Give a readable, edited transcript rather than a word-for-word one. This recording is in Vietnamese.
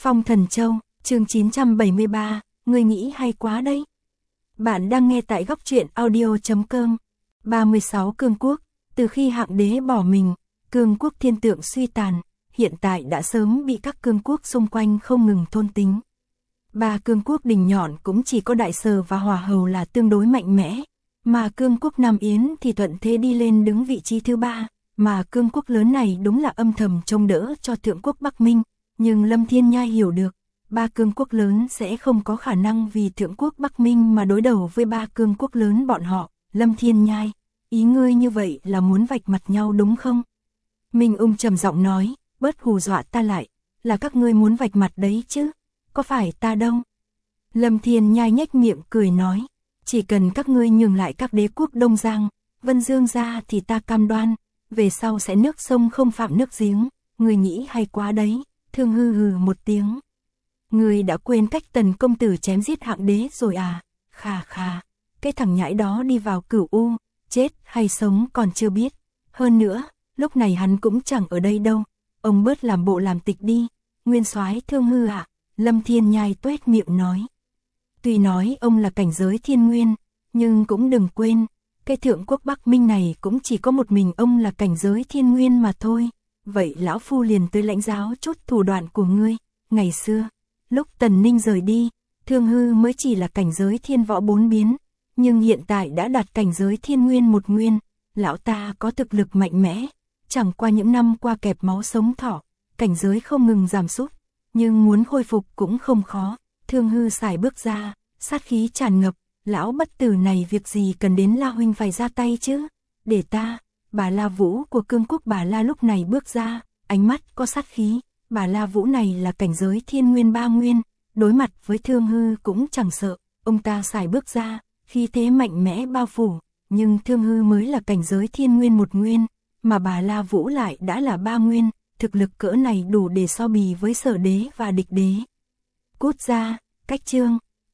Phong Thần Châu, chương 973, người nghĩ hay quá đấy. Bạn đang nghe tại góc truyện audio.com. 36 cương quốc, từ khi Hạng Đế bỏ mình, cương quốc thiên tượng suy tàn, hiện tại đã sớm bị các cương quốc xung quanh không ngừng thôn tính. Ba cương quốc đỉnh nhọn cũng chỉ có Đại Sở và Hỏa Hầu là tương đối mạnh mẽ, mà cương quốc Nam Yến thì thuận thế đi lên đứng vị trí thứ ba, mà cương quốc lớn này đúng là âm thầm trông đỡ cho thượng quốc Bắc Minh. Nhưng Lâm Thiên Nhai hiểu được, ba cương quốc lớn sẽ không có khả năng vì thượng quốc Bắc Minh mà đối đầu với ba cương quốc lớn bọn họ. Lâm Thiên Nhai, ý ngươi như vậy là muốn vạch mặt nhau đúng không? Minh Ung trầm giọng nói, bớt hù dọa ta lại, là các ngươi muốn vạch mặt đấy chứ, có phải ta đâu? Lâm Thiên Nhai nhếch miệng cười nói, chỉ cần các ngươi nhường lại các đế quốc Đông Giang, Vân Dương ra thì ta cam đoan, về sau sẽ nước sông không phạm nước giếng, ngươi nghĩ hay quá đấy. Thương hư hừ một tiếng. Người đã quên cách Tần công tử chém giết Hạng Đế rồi à? Khà khà, cái thằng nhãi đó đi vào Cửu U, chết hay sống còn chưa biết. Hơn nữa, lúc này hắn cũng chẳng ở đây đâu. Ông bớt làm bộ làm tịch đi. Nguyên soái Thương hư ạ. Lâm Thiên Nhai tuét miệng nói. Tuy nói ông là cảnh giới thiên nguyên, nhưng cũng đừng quên, cái thượng quốc Bắc Minh này cũng chỉ có một mình ông là cảnh giới thiên nguyên mà thôi. Vậy lão phu liền tới lãnh giáo chút thủ đoạn của ngươi. Ngày xưa, lúc Tần Ninh rời đi, Thương hư mới chỉ là cảnh giới thiên võ 4 biến, nhưng hiện tại đã đạt cảnh giới thiên nguyên 1 nguyên. Lão ta có thực lực mạnh mẽ, chẳng qua những năm qua kẹp máu sống thọ, cảnh giới không ngừng giảm sút, nhưng muốn khôi phục cũng không khó. Thương hư xài bước ra, sát khí tràn ngập, lão bất tử này việc gì cần đến La huynh phải ra tay chứ? Để ta. Bà La Vũ của cương quốc Bà La lúc này bước ra, ánh mắt có sát khí. Bà La Vũ này là cảnh giới thiên nguyên 3 nguyên, đối mặt với Thương hư cũng chẳng sợ. Ông ta xài bước ra, khí thế mạnh mẽ bao phủ, nhưng Thương hư mới là cảnh giới thiên nguyên 1 nguyên, mà Bà La Vũ lại đã là 3 nguyên, thực lực cỡ này đủ để so bì với Sở Đế và Địch Đế. Cút ra, cách chương.